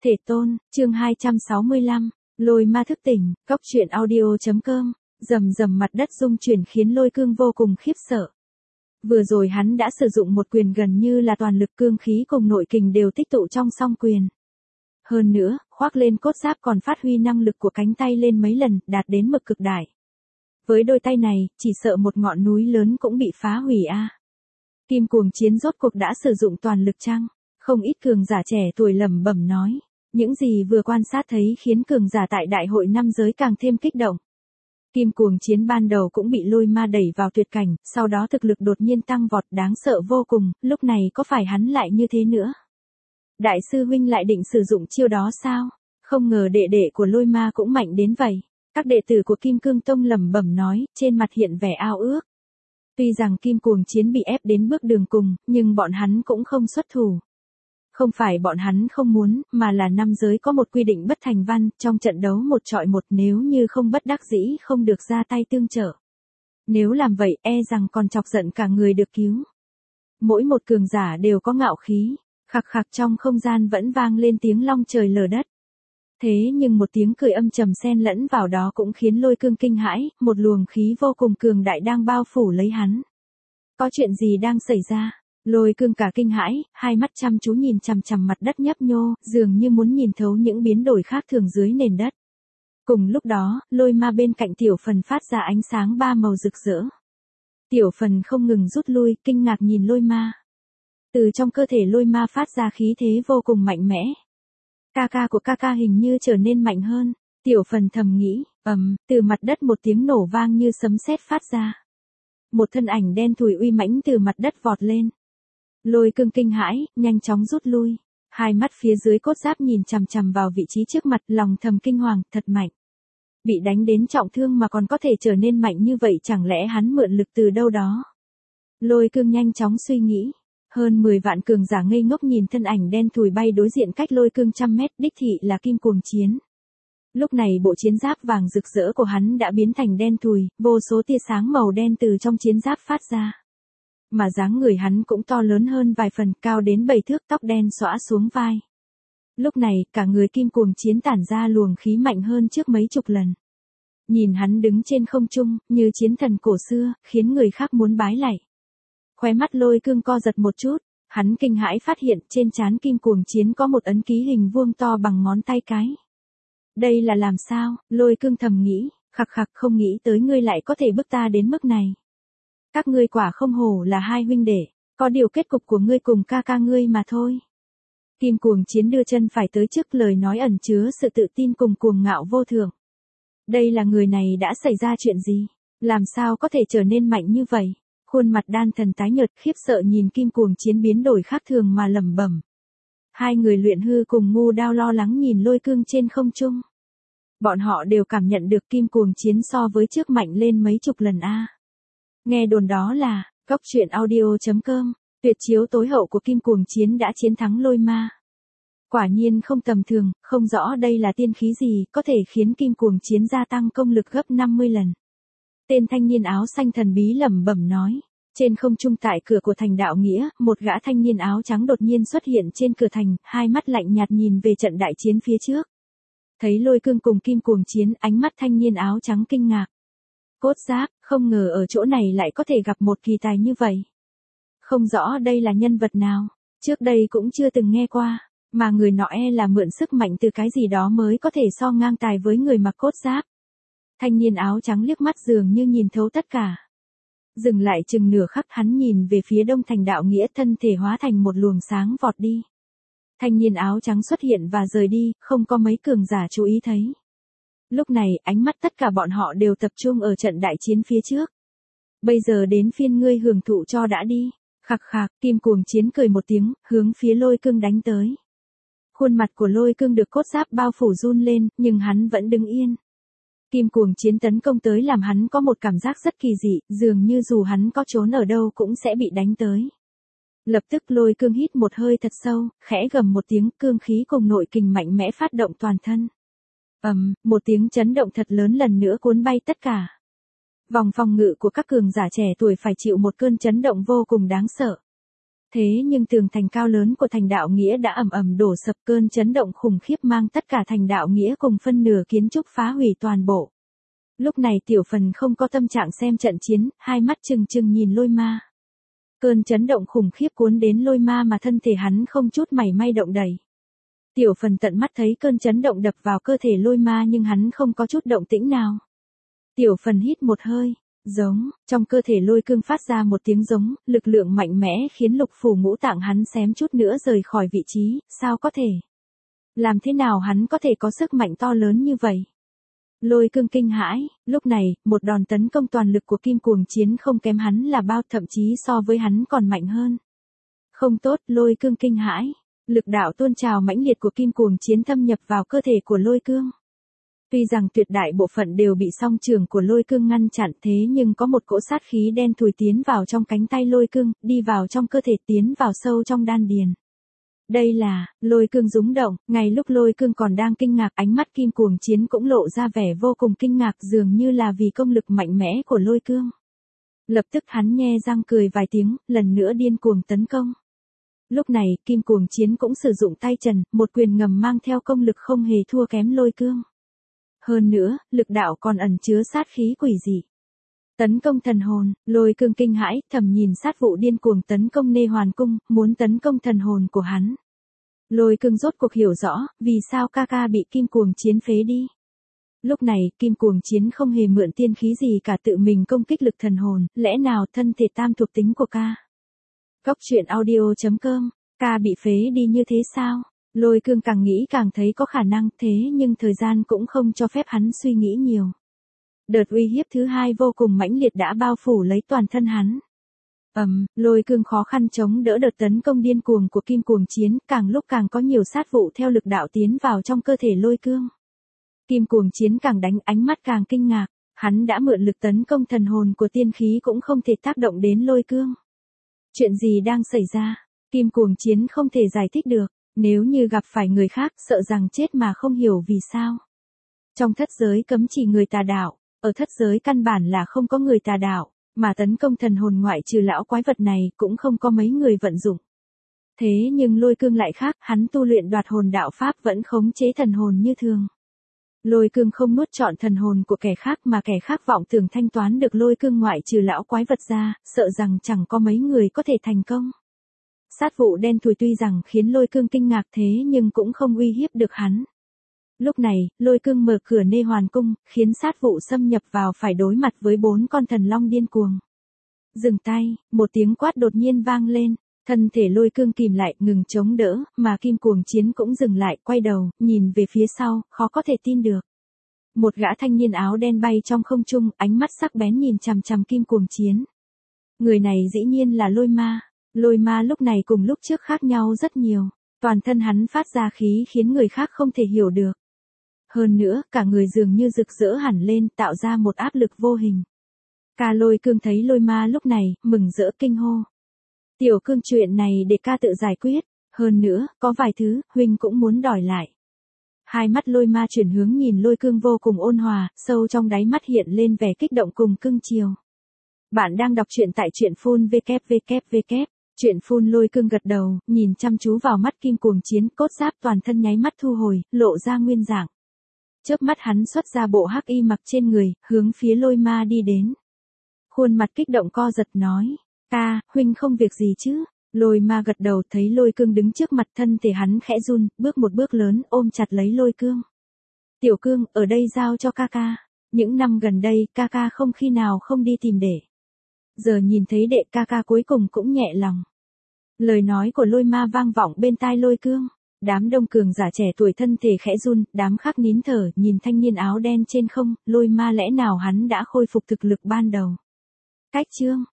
Thể tôn, chương 265, Lôi ma thức tỉnh, Cóc truyện audio.com, rầm rầm mặt đất rung chuyển khiến Lôi Cương vô cùng khiếp sợ. Vừa rồi hắn đã sử dụng một quyền gần như là toàn lực, cương khí cùng nội kình đều tích tụ trong song quyền. Hơn nữa, khoác lên cốt giáp còn phát huy năng lực của cánh tay lên mấy lần, đạt đến mực cực đại. Với đôi tay này, chỉ sợ một ngọn núi lớn cũng bị phá hủy a. Kim Cuồng Chiến rốt cuộc đã sử dụng toàn lực chăng? Không ít cường giả trẻ tuổi lẩm bẩm nói. Những gì vừa quan sát thấy khiến cường giả tại đại hội năm giới càng thêm kích động. Kim Cuồng Chiến ban đầu cũng bị lôi ma đẩy vào tuyệt cảnh, sau đó thực lực đột nhiên tăng vọt đáng sợ vô cùng, lúc này có phải hắn lại như thế nữa? Đại sư huynh lại định sử dụng chiêu đó sao? Không ngờ đệ đệ của lôi ma cũng mạnh đến vậy. Các đệ tử của Kim Cương Tông lẩm bẩm nói, trên mặt hiện vẻ ao ước. Tuy rằng Kim Cuồng Chiến bị ép đến bước đường cùng, nhưng bọn hắn cũng không xuất thủ. Không phải bọn hắn không muốn, mà là năm giới có một quy định bất thành văn, trong trận đấu một chọi một, nếu như không bất đắc dĩ không được ra tay tương trợ. Nếu làm vậy e rằng còn chọc giận cả người được cứu. Mỗi một cường giả đều có ngạo khí, khặc khặc trong không gian vẫn vang lên tiếng long trời lở đất. Thế nhưng một tiếng cười âm trầm xen lẫn vào đó cũng khiến Lôi Cương kinh hãi, một luồng khí vô cùng cường đại đang bao phủ lấy hắn. Có chuyện gì đang xảy ra? Lôi Cương cả kinh hãi, hai mắt chăm chú nhìn chằm chằm mặt đất nhấp nhô, dường như muốn nhìn thấu những biến đổi khác thường dưới nền đất. Cùng lúc đó, lôi ma bên cạnh Tiểu Phần phát ra ánh sáng ba màu rực rỡ. Tiểu Phần không ngừng rút lui, kinh ngạc nhìn lôi ma. Từ trong cơ thể lôi ma phát ra khí thế vô cùng mạnh mẽ. Ca ca của ca ca hình như trở nên mạnh hơn. Tiểu Phần thầm nghĩ, từ mặt đất một tiếng nổ vang như sấm sét phát ra. Một thân ảnh đen thùi uy mãnh từ mặt đất vọt lên. Lôi Cương kinh hãi, nhanh chóng rút lui. Hai mắt phía dưới cốt giáp nhìn chằm chằm vào vị trí trước mặt, lòng thầm kinh hoàng, thật mạnh. Bị đánh đến trọng thương mà còn có thể trở nên mạnh như vậy, chẳng lẽ hắn mượn lực từ đâu đó? Lôi Cương nhanh chóng suy nghĩ. Hơn 10 vạn cường giả ngây ngốc nhìn thân ảnh đen thùi bay đối diện cách Lôi Cương trăm mét, đích thị là Kim Cuồng Chiến. Lúc này bộ chiến giáp vàng rực rỡ của hắn đã biến thành đen thùi, vô số tia sáng màu đen từ trong chiến giáp phát ra. Mà dáng người hắn cũng to lớn hơn vài phần, cao đến 7 thước, tóc đen xõa xuống vai. Lúc này, cả người Kim Cuồng Chiến tản ra luồng khí mạnh hơn trước mấy chục lần. Nhìn hắn đứng trên không trung, như chiến thần cổ xưa, khiến người khác muốn bái lạy. Khóe mắt Lôi Cương co giật một chút, hắn kinh hãi phát hiện trên trán Kim Cuồng Chiến có một ấn ký hình vuông to bằng ngón tay cái. Đây là làm sao? Lôi Cương thầm nghĩ, khặc khặc không nghĩ tới ngươi lại có thể bức ta đến mức này. Các ngươi quả không hổ là hai huynh đệ, có điều kết cục của ngươi cùng ca ca ngươi mà thôi. Kim Cuồng Chiến đưa chân phải tới trước, lời nói ẩn chứa sự tự tin cùng cuồng ngạo vô thượng. Đây là người này đã xảy ra chuyện gì? Làm sao có thể trở nên mạnh như vậy? Khuôn mặt đan thần tái nhợt khiếp sợ nhìn Kim Cuồng Chiến biến đổi khác thường mà lẩm bẩm. Hai người luyện hư cùng Ngu Đao lo lắng nhìn Lôi Cương trên không trung. Bọn họ đều cảm nhận được Kim Cuồng Chiến so với trước mạnh lên mấy chục lần a. Nghe đồn đó là, Cóc truyện audio.com, tuyệt chiếu tối hậu của Kim Cuồng Chiến đã chiến thắng lôi ma. Quả nhiên không tầm thường, không rõ đây là tiên khí gì, có thể khiến Kim Cuồng Chiến gia tăng công lực gấp 50 lần. Tên thanh niên áo xanh thần bí lẩm bẩm nói. Trên không trung tại cửa của thành Đạo Nghĩa, một gã thanh niên áo trắng đột nhiên xuất hiện trên cửa thành, hai mắt lạnh nhạt nhìn về trận đại chiến phía trước. Thấy Lôi Cương cùng Kim Cuồng Chiến, ánh mắt thanh niên áo trắng kinh ngạc. Cốt giáp, không ngờ ở chỗ này lại có thể gặp một kỳ tài như vậy. Không rõ đây là nhân vật nào, trước đây cũng chưa từng nghe qua, mà người nọ là mượn sức mạnh từ cái gì đó mới có thể so ngang tài với người mặc cốt giáp. Thanh niên áo trắng liếc mắt dường như nhìn thấu tất cả. Dừng lại chừng nửa khắc, hắn nhìn về phía đông thành Đạo Nghĩa, thân thể hóa thành một luồng sáng vọt đi. Thanh niên áo trắng xuất hiện và rời đi, không có mấy cường giả chú ý thấy. Lúc này, ánh mắt tất cả bọn họ đều tập trung ở trận đại chiến phía trước. Bây giờ đến phiên ngươi hưởng thụ cho đã đi. Khặc khạc, Kim Cuồng Chiến cười một tiếng, hướng phía Lôi Cương đánh tới. Khuôn mặt của Lôi Cương được cốt giáp bao phủ run lên, nhưng hắn vẫn đứng yên. Kim Cuồng Chiến tấn công tới làm hắn có một cảm giác rất kỳ dị, dường như dù hắn có trốn ở đâu cũng sẽ bị đánh tới. Lập tức Lôi Cương hít một hơi thật sâu, khẽ gầm một tiếng, cương khí cùng nội kình mạnh mẽ phát động toàn thân. Một tiếng chấn động thật lớn lần nữa cuốn bay tất cả. Vòng phòng ngự của các cường giả trẻ tuổi phải chịu một cơn chấn động vô cùng đáng sợ. Thế nhưng tường thành cao lớn của thành đạo nghĩa đã ầm ầm đổ sập, cơn chấn động khủng khiếp mang tất cả thành đạo nghĩa cùng phân nửa kiến trúc phá hủy toàn bộ. Lúc này Tiểu Phần không có tâm trạng xem trận chiến, hai mắt trừng trừng nhìn Lôi Ma. Cơn chấn động khủng khiếp cuốn đến Lôi Ma mà thân thể hắn không chút mảy may động đậy. Tiểu Phần tận mắt thấy cơn chấn động đập vào cơ thể Lôi Ma nhưng hắn không có chút động tĩnh nào. Tiểu Phần hít một hơi, giống, trong cơ thể Lôi Cương phát ra một tiếng giống, lực lượng mạnh mẽ khiến lục phủ ngũ tạng hắn xém chút nữa rời khỏi vị trí, sao có thể? Làm thế nào hắn có thể có sức mạnh to lớn như vậy? Lôi Cương kinh hãi, lúc này, một đòn tấn công toàn lực của Kim Cuồng Chiến không kém hắn là bao, thậm chí so với hắn còn mạnh hơn. Không tốt, Lôi Cương kinh hãi. Lực đạo tuôn trào mãnh liệt của Kim Cuồng Chiến thâm nhập vào cơ thể của Lôi Cương. Tuy rằng tuyệt đại bộ phận đều bị song trường của Lôi Cương ngăn chặn, thế nhưng có một cỗ sát khí đen thùi tiến vào trong cánh tay Lôi Cương, đi vào trong cơ thể, tiến vào sâu trong đan điền. Đây là, Lôi Cương rúng động, ngay lúc Lôi Cương còn đang kinh ngạc, ánh mắt Kim Cuồng Chiến cũng lộ ra vẻ vô cùng kinh ngạc, dường như là vì công lực mạnh mẽ của Lôi Cương. Lập tức hắn nhe răng cười vài tiếng, lần nữa điên cuồng tấn công. Lúc này, Kim Cuồng Chiến cũng sử dụng tay trần, một quyền ngầm mang theo công lực không hề thua kém Lôi Cương. Hơn nữa, lực đạo còn ẩn chứa sát khí quỷ dị. Tấn công thần hồn, Lôi Cương kinh hãi, thầm nhìn sát vụ điên cuồng tấn công Nê Hoàn Cung, muốn tấn công thần hồn của hắn. Lôi Cương rốt cuộc hiểu rõ, vì sao ca ca bị Kim Cuồng Chiến phế đi. Lúc này, Kim Cuồng Chiến không hề mượn tiên khí gì cả, tự mình công kích lực thần hồn, lẽ nào thân thể tam thuộc tính của ca. Góc truyện audio.com, ca bị phế đi như thế sao? Lôi Cương càng nghĩ càng thấy có khả năng, thế nhưng thời gian cũng không cho phép hắn suy nghĩ nhiều. Đợt uy hiếp thứ hai vô cùng mãnh liệt đã bao phủ lấy toàn thân hắn. Lôi Cương khó khăn chống đỡ đợt tấn công điên cuồng của Kim Cuồng Chiến, càng lúc càng có nhiều sát vụ theo lực đạo tiến vào trong cơ thể Lôi Cương. Kim Cuồng Chiến càng đánh, ánh mắt càng kinh ngạc, hắn đã mượn lực tấn công thần hồn của tiên khí cũng không thể tác động đến Lôi Cương. Chuyện gì đang xảy ra? Kim Cuồng Chiến không thể giải thích được, nếu như gặp phải người khác sợ rằng chết mà không hiểu vì sao. Trong thất giới cấm chỉ người tà đạo, ở thất giới căn bản là không có người tà đạo, mà tấn công thần hồn ngoại trừ lão quái vật này cũng không có mấy người vận dụng. Thế nhưng Lôi Cương lại khác, hắn tu luyện đoạt hồn đạo pháp vẫn khống chế thần hồn như thường. Lôi Cương không nuốt trọn thần hồn của kẻ khác mà kẻ khác vọng tưởng thanh toán được Lôi Cương ngoại trừ lão quái vật ra, sợ rằng chẳng có mấy người có thể thành công. Sát vụ đen thùi tuy rằng khiến Lôi Cương kinh ngạc thế nhưng cũng không uy hiếp được hắn. Lúc này, Lôi Cương mở cửa Nê Hoàn Cung, khiến sát vụ xâm nhập vào phải đối mặt với 4 con thần long điên cuồng. Dừng tay, một tiếng quát đột nhiên vang lên, thân thể Lôi Cương kìm lại, ngừng chống đỡ, mà Kim Cuồng Chiến cũng dừng lại, quay đầu, nhìn về phía sau, khó có thể tin được. Một gã thanh niên áo đen bay trong không trung, ánh mắt sắc bén nhìn chằm chằm Kim Cuồng Chiến. Người này dĩ nhiên là Lôi Ma. Lôi Ma lúc này cùng lúc trước khác nhau rất nhiều, toàn thân hắn phát ra khí khiến người khác không thể hiểu được. Hơn nữa, cả người dường như rực rỡ hẳn lên, tạo ra một áp lực vô hình. Ca Lôi Cương thấy Lôi Ma lúc này, mừng rỡ kinh hô. Tiểu Cương, chuyện này để ca tự giải quyết, hơn nữa, có vài thứ, huynh cũng muốn đòi lại. Hai mắt Lôi Ma chuyển hướng nhìn Lôi Cương vô cùng ôn hòa, sâu trong đáy mắt hiện lên vẻ kích động cùng cưng chiều. Bạn đang đọc truyện tại truyện phun www. Chuyện phun. Lôi Cương gật đầu, nhìn chăm chú vào mắt Kim Cuồng Chiến, cốt giáp toàn thân nháy mắt thu hồi, lộ ra nguyên dạng. Chớp mắt hắn xuất ra bộ hắc y mặc trên người, hướng phía Lôi Ma đi đến. Khuôn mặt kích động co giật nói, ca, huynh không việc gì chứ? Lôi Ma gật đầu, thấy Lôi Cương đứng trước mặt, thân thể hắn khẽ run, bước một bước lớn, ôm chặt lấy Lôi Cương. Tiểu Cương, ở đây giao cho ca ca. Những năm gần đây, ca ca không khi nào không đi tìm đệ. Giờ nhìn thấy đệ ca ca cuối cùng cũng nhẹ lòng. Lời nói của Lôi Ma vang vọng bên tai Lôi Cương. Đám đông cường giả trẻ tuổi thân thể khẽ run, đám khác nín thở, nhìn thanh niên áo đen trên không, Lôi Ma lẽ nào hắn đã khôi phục thực lực ban đầu. Cách chương